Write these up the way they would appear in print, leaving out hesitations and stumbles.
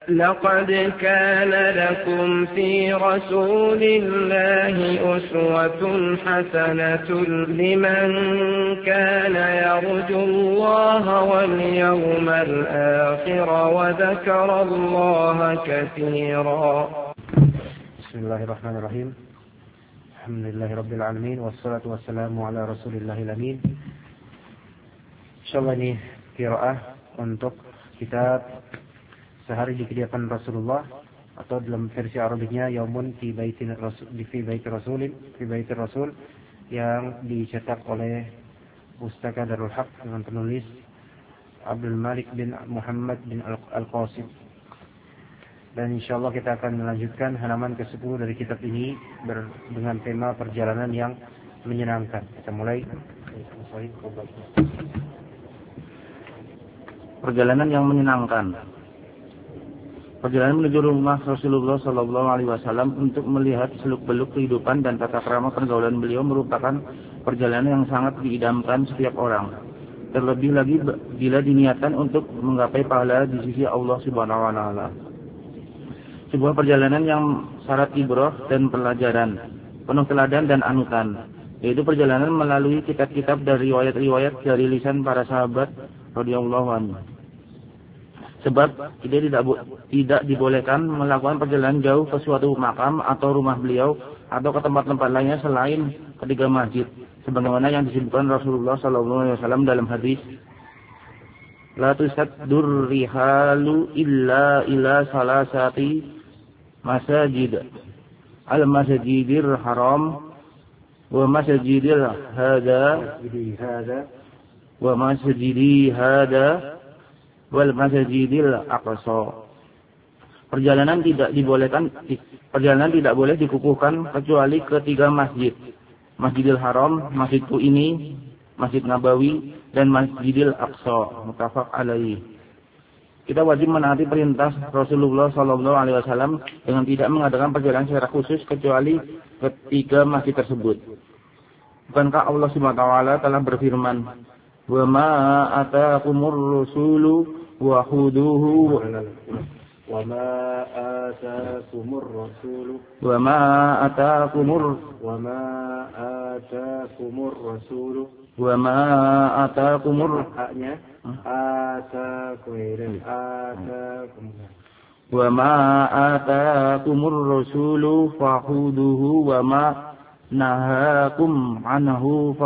لقد كان لكم في رسول الله أسوة حسنة لمن كان يرجو الله واليوم الآخر وذكر الله كثيرا. بسم الله الرحمن الرحيم. الحمد لله رب العالمين والصلاة والسلام على رسول الله الأمين. Insyaallah ini qiraah untuk kitab Sehari di Kediaman Rasulullah, atau dalam versi Arabiknya Yaumun fi Baiti Rasul, yang dicetak oleh Pustaka Darul Haq dengan penulis Abdul Malik bin Muhammad bin Al-Qasim. Dan insyaallah kita akan melanjutkan halaman ke-10 dari kitab ini dengan tema perjalanan yang menyenangkan. Kita mulai. Perjalanan yang menyenangkan. Perjalanan menuju rumah Rasulullah SAW untuk melihat seluk-beluk kehidupan dan tata krama pergaulan beliau merupakan perjalanan yang sangat diidamkan setiap orang. Terlebih lagi bila diniatkan untuk menggapai pahala di sisi Allah Subhanahu wa taala. Sebuah perjalanan yang syarat ibroh dan pelajaran, penuh teladan dan anutan, yaitu perjalanan melalui kitab-kitab dan riwayat-riwayat dari lisan para sahabat radhiyallahu anhu. Sebab tidak dibolehkan melakukan perjalanan jauh ke suatu makam atau rumah beliau atau ke tempat-tempat lainnya selain ketiga masjid, sebagaimana yang disebutkan Rasulullah SAW dalam hadis, la tusaddur rihalu illa ila salasati masajid, al-masjidir haram wa masjidil hada wa masjidi hada wal masjidil aqsa. Perjalanan tidak boleh dikukuhkan kecuali ketiga masjid, Masjidil Haram, Masjidku ini, Masjid Nabawi, dan Masjidil Aqsa. Muttafaq alaih. Kita wajib menaati perintah Rasulullah SAW dengan tidak mengadakan perjalanan secara khusus kecuali ketiga masjid tersebut. Bukankah Allah Subhanahu wa taala telah berfirman, "Wa ma ataakumur rasulu wa khuduhu wa ma ataakumur rasulu wa ma ataakumur rasulu wa ma ataakumur haknya wa ma ataakumur rasulu fakhuduhu wa ma nahakum anhu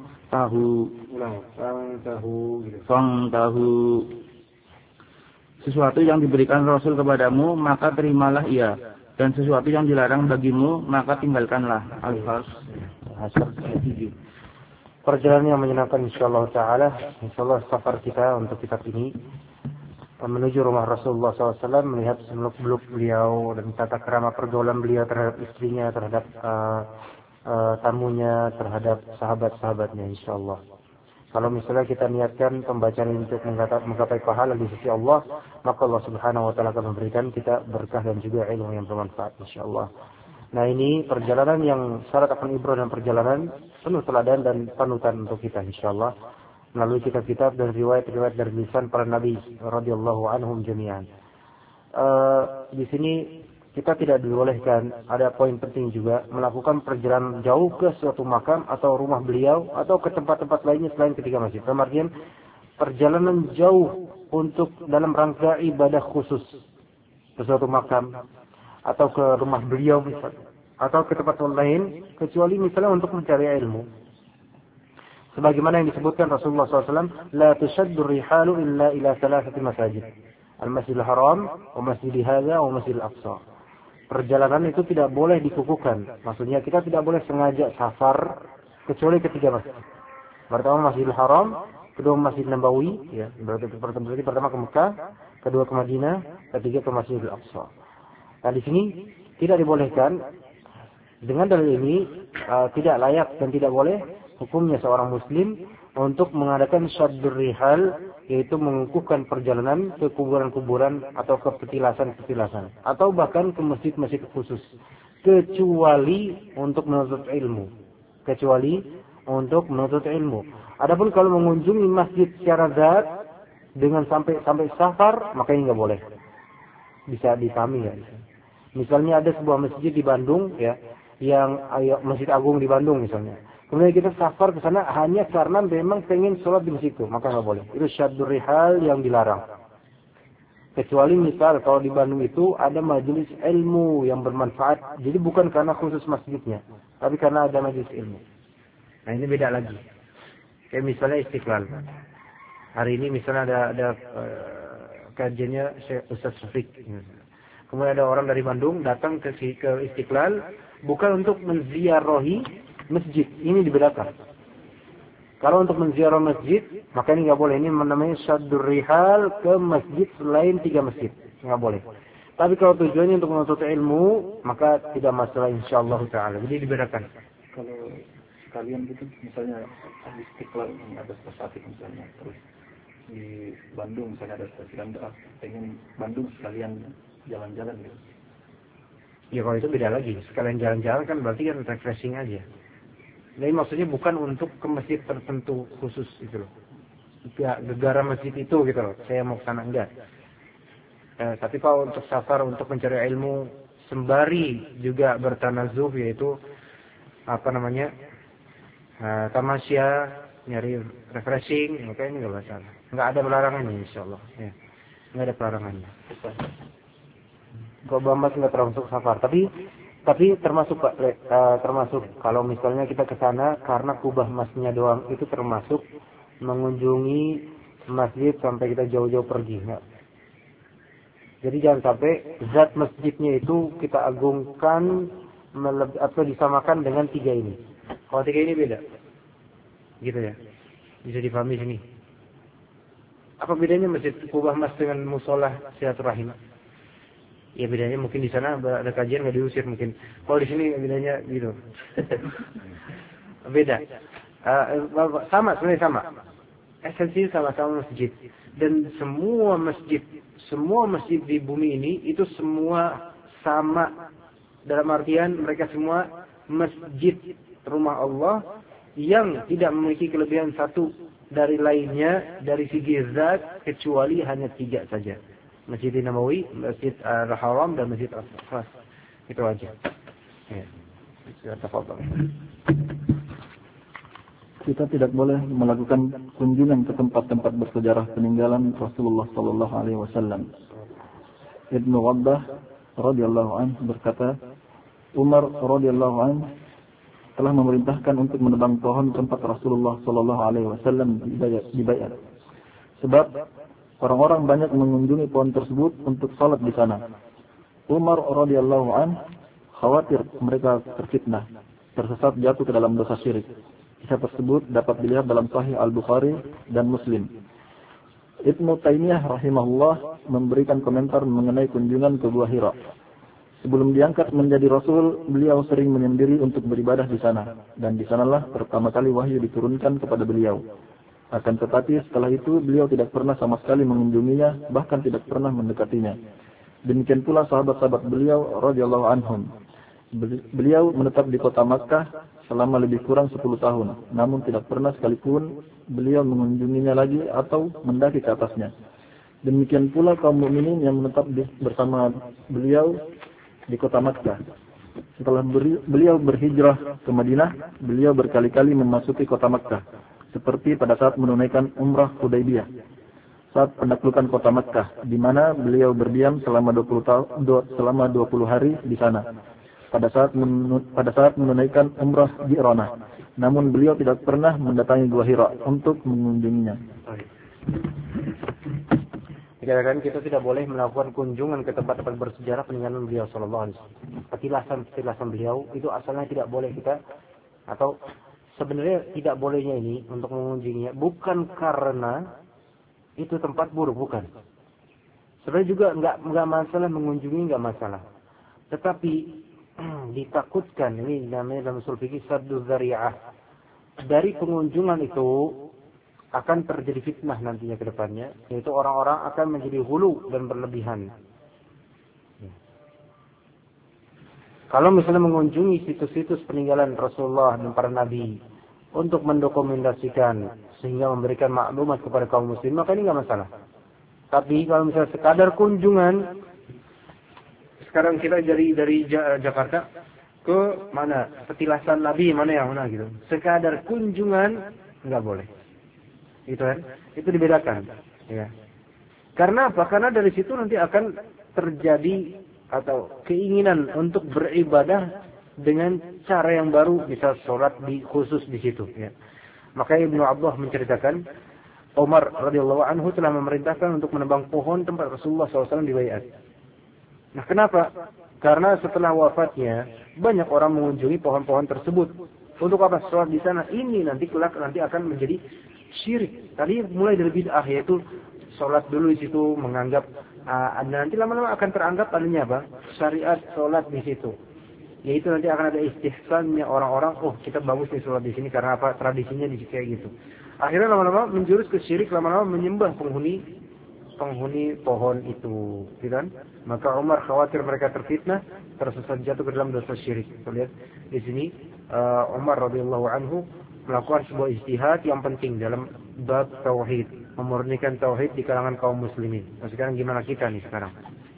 fangtahu. Sesuatu yang diberikan Rasul kepadamu, maka terimalah ia. Dan sesuatu yang dilarang bagimu, maka tinggalkanlah. Al-Hasr 7. Perjalanan yang menyenangkan insyaallah ta'ala. Insyaallah safar kita untuk kitab ini menuju rumah Rasulullah SAW, melihat seluk-beluk beliau dan tata krama pergaulan beliau terhadap istrinya, terhadap tamunya, terhadap sahabat-sahabatnya insyaallah. Kalau misalnya kita niatkan pembacaan untuk menggapai pahala di sisi Allah, maka Allah Subhanahu wa taala akan memberikan kita berkah dan juga ilmu yang bermanfaat insyaallah. Nah, ini perjalanan yang syarat akan ibrah dan perjalanan penuh teladan dan panutan untuk kita insyaallah melalui kitab-kitab dan riwayat-riwayat dari lisan para nabi radhiyallahu anhum jami'an. Di sini kita tidak dibolehkan, ada poin penting juga, melakukan perjalanan jauh ke suatu makam atau rumah beliau atau ke tempat-tempat lainnya selain ketiga masjid. Dalam artian perjalanan jauh untuk dalam rangka ibadah khusus ke suatu makam atau ke rumah beliau misalnya, atau ke tempat lain kecuali misalnya untuk mencari ilmu. Sebagaimana yang disebutkan Rasulullah SAW, la tushaddu rihalu illa ila thalathati masajid, al-Masjidil Haram, wa Masjidi hadza, wa Masjidil Aqsa. Perjalanan itu tidak boleh dikukuhkan. Maksudnya kita tidak boleh sengaja safar kecuali ketiga masjid. Pertama Masjidil Haram, kedua Masjid Nabawi, ya, berarti pertama ke Mekah, kedua ke Madinah, ketiga ke Masjidil Aqsa. Nah, di sini tidak dibolehkan. Dengan dalil ini tidak layak dan tidak boleh hukumnya seorang muslim untuk mengadakan syaddur rihal, yaitu mengukuhkan perjalanan ke kuburan-kuburan atau ke petilasan-petilasan atau bahkan ke masjid-masjid khusus, kecuali untuk menuntut ilmu. Adapun kalau mengunjungi masjid secara zat dengan sampai safar, maka ini enggak boleh. Bisa dipahami ya. Misalnya ada sebuah masjid di Bandung ya, yang Masjid Agung di Bandung misalnya. Kemudian kita safar ke sana hanya karena memang pengen sholat di masjid itu, maka nggak boleh. Itu syaddur rihal yang dilarang. Kecuali misal kalau di Bandung itu ada majelis ilmu yang bermanfaat, jadi bukan karena khusus masjidnya, tapi karena ada majelis ilmu. Nah ini beda lagi. Kayak misalnya Istiqlal. Hari ini misalnya ada kajiannya Syekh Ustaz Sufik. Kemudian ada orang dari Bandung datang ke Istiqlal bukan untuk menziarahi masjid. Ini dibedakan. Kalau untuk menziarah masjid, maka ini nggak boleh. Ini namanya syaddur rihal ke masjid selain 3 masjid. Nggak boleh. Tapi kalau tujuannya untuk menuntut ilmu, maka tidak masalah insyaallah ta'ala. Jadi dibedakan. Kalau sekalian gitu, misalnya di Istiqlal ada stasiun misalnya, terus di Bandung misalnya ada stasiun, pengen Bandung sekalian jalan-jalan gitu. Ya kalau itu beda lagi. Sekalian jalan-jalan kan berarti kan refreshing aja. Jadi maksudnya bukan untuk ke masjid tertentu khusus gitu loh. Gegara masjid itu gitu loh. Saya mau ke sana enggak. Tapi kalau untuk safar untuk mencari ilmu sembari juga bertanazuh yaitu tamasya, nyari refreshing, maka ini enggak masalah. Enggak ada pelarangannya insyaallah ya. Enggak ada pelarangannya. Kalau Bambas nggak termasuk safar, tapi termasuk Pak, termasuk kalau misalnya kita ke sana karena kubah masjidnya doang, itu termasuk mengunjungi masjid sampai kita jauh-jauh pergi, enggak. Jadi jangan sampai zat masjidnya itu kita agungkan atau disamakan dengan 3 ini. Kalau 3 ini beda, gitu ya. Bisa dipahami sini. Apa bedanya masjid kubah mas dengan musola silaturahim? Ya bedanya mungkin di sana ada kajian nggak diusir mungkin. Kalau di sini bedanya gitu. Beda. Sama sebenarnya sama. Esensi sama-sama masjid. Dan semua masjid di bumi ini itu semua sama. Dalam artian mereka semua masjid rumah Allah yang tidak memiliki kelebihan satu dari lainnya dari segi zat kecuali hanya 3 saja. Masjid Nabawi, Masjid Al-Haram dan Masjid Al-Aqsa. Itu aja. Ya. Tafadhol. Kita tidak boleh melakukan kunjungan ke tempat-tempat bersejarah peninggalan Rasulullah sallallahu alaihi wasallam. Ibnu Wabbah radhiyallahu anhu berkata, Umar radhiyallahu anhu telah memerintahkan untuk menebang pohon tempat Rasulullah sallallahu alaihi wasallam di Baiat. Sebab orang-orang banyak mengunjungi pohon tersebut untuk salat di sana. Umar radhiyallahu an khawatir mereka terfitnah, tersesat jatuh ke dalam dosa syirik. Kisah tersebut dapat dilihat dalam Sahih Al-Bukhari dan Muslim. Ibnu Taimiyah rahimahullah memberikan komentar mengenai kunjungan ke Gua Hira. Sebelum diangkat menjadi Rasul, beliau sering menyendiri untuk beribadah di sana, dan di sanalah pertama kali wahyu diturunkan kepada beliau. Akan tetapi setelah itu beliau tidak pernah sama sekali mengunjunginya, bahkan tidak pernah mendekatinya. Demikian pula sahabat-sahabat beliau radhiyallahu anhum. Beliau menetap di kota Makkah selama lebih kurang 10 tahun, namun tidak pernah sekalipun beliau mengunjunginya lagi atau mendaki ke atasnya. Demikian pula kaum mukminin yang menetap bersama beliau di kota Makkah. Setelah beliau berhijrah ke Madinah, beliau berkali-kali memasuki kota Makkah. Seperti pada saat menunaikan umrah Hudaybiyah, saat penaklukan kota Makkah, di mana beliau berdiam selama 20 hari di sana. Pada saat menunaikan umrah Ji'ranah, namun beliau tidak pernah mendatangi Gua Hira untuk mengunjunginya. Dikatakan kita tidak boleh melakukan kunjungan ke tempat-tempat bersejarah peninggalan beliau sallallahu alaihi wasallam. Petilasan beliau itu asalnya tidak boleh kita, atau sebenarnya tidak bolehnya ini untuk mengunjunginya bukan karena itu tempat buruk, bukan. Sebenarnya juga enggak masalah mengunjungi, enggak masalah. Tetapi ditakutkan, ini namanya dalam usul fikih saddu dzari'ah. Dari pengunjungan itu akan terjadi fitnah nantinya ke depannya, yaitu orang-orang akan menjadi hulu dan berlebihan. Kalau misalnya mengunjungi situs-situs peninggalan Rasulullah dan para nabi untuk mendokumentasikan sehingga memberikan maklumat kepada kaum muslim, maka ini enggak masalah. Tapi kalau misalnya sekadar kunjungan sekarang kita dari Jakarta ke mana? Petilasan Nabi mana yang mana gitu. Sekadar kunjungan nggak boleh. Itu kan? Itu dibedakan. Ya. Karena apa? Karena dari situ nanti akan terjadi atau keinginan untuk beribadah dengan cara yang baru, bisa sholat khusus di situ. Ya. Maka Ibnu Abdullah menceritakan, Umar radhiyallahu anhu telah memerintahkan untuk menebang pohon tempat Rasulullah SAW dibaiat. Nah, kenapa? Karena setelah wafatnya banyak orang mengunjungi pohon-pohon tersebut. Untuk apa? Sholat di sana. Ini nanti kelak akan menjadi syirik. Tadi mulai dari bid'ah, yaitu sholat dulu di situ, menganggap nanti lama-lama akan teranggap adanya apa? Syariat sholat di situ. Yaitu nanti akan ada istihsannya orang-orang, oh kita bagus nih sholat di sini karena apa? Tradisinya di kayak gitu. Akhirnya lama-lama menjurus ke syirik, lama-lama menyembah penghuni pohon itu, gitu kan? Maka Umar khawatir mereka terfitnah, tersesat jatuh ke dalam dosa syirik. Kita lihat di sini Umar radhiyallahu anhu melakukan sebuah ijtihad yang penting dalam bab tauhid, memurnikan tauhid di kalangan kaum muslimin. Nah, sekarang gimana kita nih sekarang?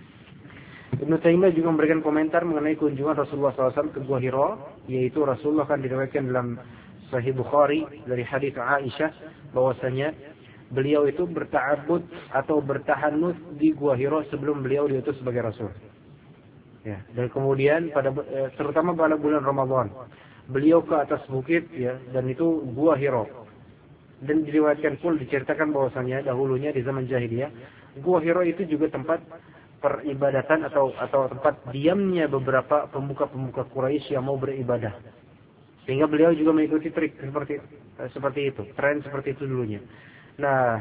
Ibnu Taimiyah juga memberikan komentar mengenai kunjungan Rasulullah SAW ke Gua Hira, yaitu Rasulullah kan diriwayatkan dalam Sahih Bukhari dari hadis Aisyah bahwasanya beliau itu berta'abbud atau bertahanus di Gua Hira sebelum beliau diutus sebagai Rasul. Ya, dan kemudian terutama pada bulan Ramadan, beliau ke atas bukit, ya, dan itu Gua Hira. Dan diriwayatkan pun diceritakan bahwasanya dahulunya di zaman jahiliyah, Gua Hira itu juga tempat peribadatan atau tempat diamnya beberapa pemuka-pemuka Quraisy yang mau beribadah. Sehingga beliau juga mengikuti trik seperti itu, tren seperti itu dulunya. Nah,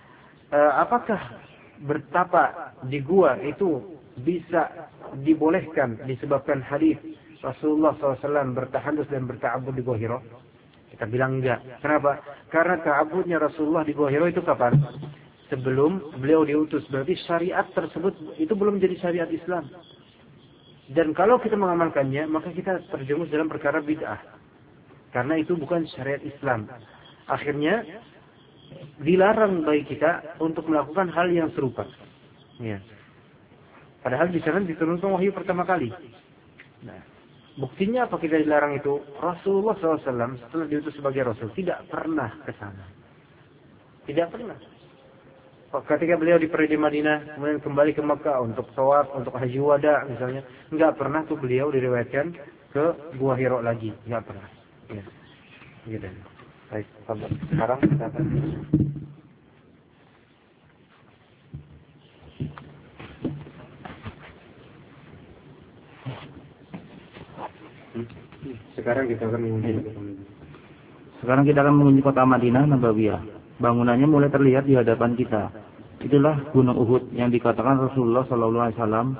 apakah bertapa di gua itu bisa dibolehkan disebabkan hadis Rasulullah SAW bertahalus dan berta'abbud di Gua Hira? Kita bilang enggak. Kenapa? Karena ta'abbudnya Rasulullah di Gua Hira itu kapan? Sebelum beliau diutus. Berarti syariat tersebut itu belum menjadi syariat Islam. Dan kalau kita mengamalkannya, maka kita terjerumus dalam perkara bid'ah. Karena itu bukan syariat Islam. Akhirnya dilarang bagi kita untuk melakukan hal yang serupa. Ya. Padahal di sana diturunkan wahyu pertama kali. Nah, buktinya apa kita dilarang itu? Rasulullah SAW setelah diutus sebagai Rasul tidak pernah ke sana. Tidak pernah. Ketika beliau di Madinah, kemudian kembali ke Makkah untuk tawaf, untuk haji wada misalnya, enggak pernah tuh beliau diriwayatkan ke Gua Hira lagi, enggak pernah. Ya. Gitu. Baik, sekarang kita akan mengunjungi kota Madinah Nabawiyah. Bangunannya mulai terlihat di hadapan kita. Itulah Gunung Uhud yang dikatakan Rasulullah sallallahu alaihi wasallam,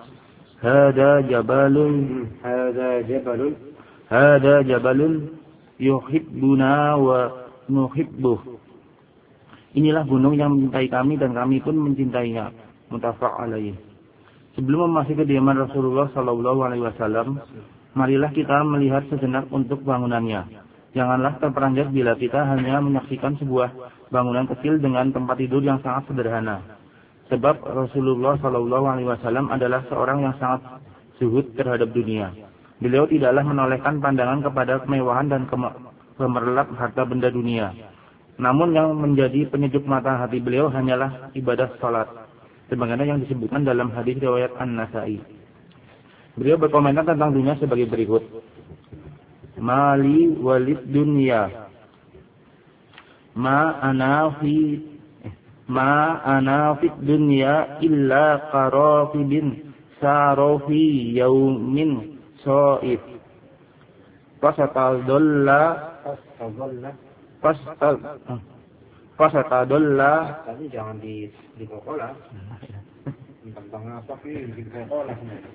hada jabalun yuhibbuna wa nuhibbuh. Inilah gunung yang mencintai kami dan kami pun mencintainya. Muttafaq alaih. Sebelum memasuki kediaman Rasulullah sallallahu alaihi wasallam, marilah kita melihat sejenak untuk bangunannya. Janganlah terperanjat bila kita hanya menyaksikan sebuah bangunan kecil dengan tempat tidur yang sangat sederhana. Sebab Rasulullah SAW adalah seorang yang sangat zuhud terhadap dunia. Beliau tidaklah menolehkan pandangan kepada kemewahan dan gemerlap harta benda dunia. Namun yang menjadi penyejuk mata hati beliau hanyalah ibadah salat, sebagaimana yang disebutkan dalam hadis riwayat An-Nasa'i. Beliau berkomentar tentang dunia sebagai berikut. Mali walid dunya ma ana fi dunya illa qarafibin sarofi yaumin so'id fasatadolla tadi jangan di kokola tentang apa sih di kokola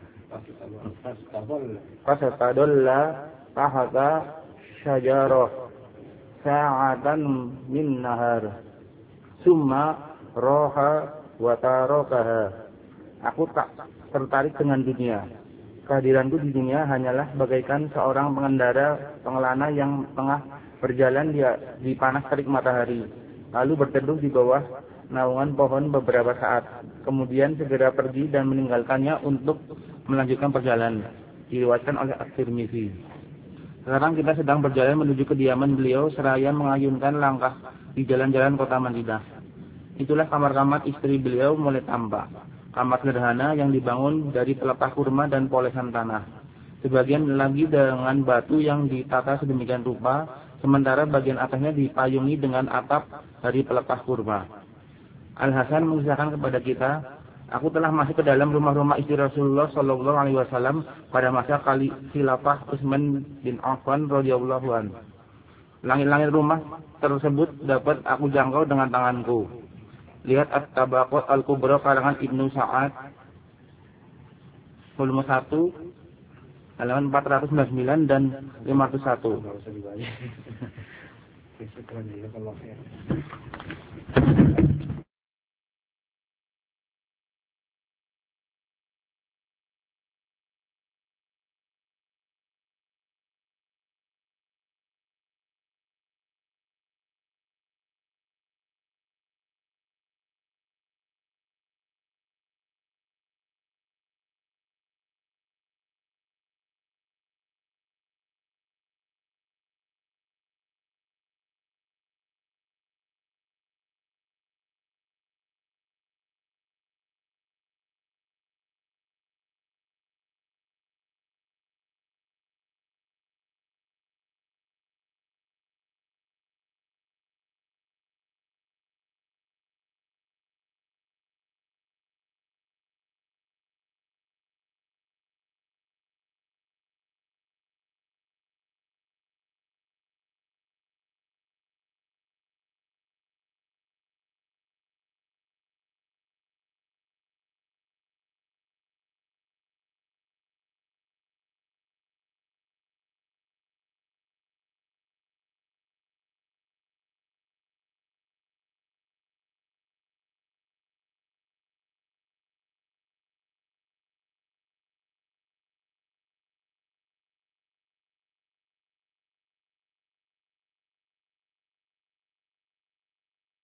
fasatadolla tahta syajarah sa'atan min nahar summa roha wa tarakaha. Aku tak tertarik dengan dunia. Kehadiranku di dunia hanyalah bagaikan seorang pengelana yang tengah berjalan di panas terik matahari, lalu berteduh di bawah naungan pohon beberapa saat, kemudian segera pergi dan meninggalkannya untuk melanjutkan perjalanan. Diriwayatkan oleh At-Tirmidzi. Sekarang kita sedang berjalan menuju kediaman beliau seraya mengayunkan langkah di jalan-jalan kota Madinah. Itulah kamar-kamar istri beliau mulai tampak. Kamar sederhana yang dibangun dari pelepah kurma dan polesan tanah. Sebagian lagi dengan batu yang ditata sedemikian rupa, sementara bagian atasnya dipayungi dengan atap dari pelepah kurma. Al-Hasan mengisahkan kepada kita, aku telah masuk ke dalam rumah-rumah istri Rasulullah Shallallahu Alaihi Wasallam pada masa khilafah Utsman bin Affan radhiyallahu anhu. Langit-langit rumah tersebut dapat aku jangkau dengan tanganku. Lihat At-Tabaqat Al-Kubra karangan Ibnu Sa'ad, volume 1, halaman 499 dan 501.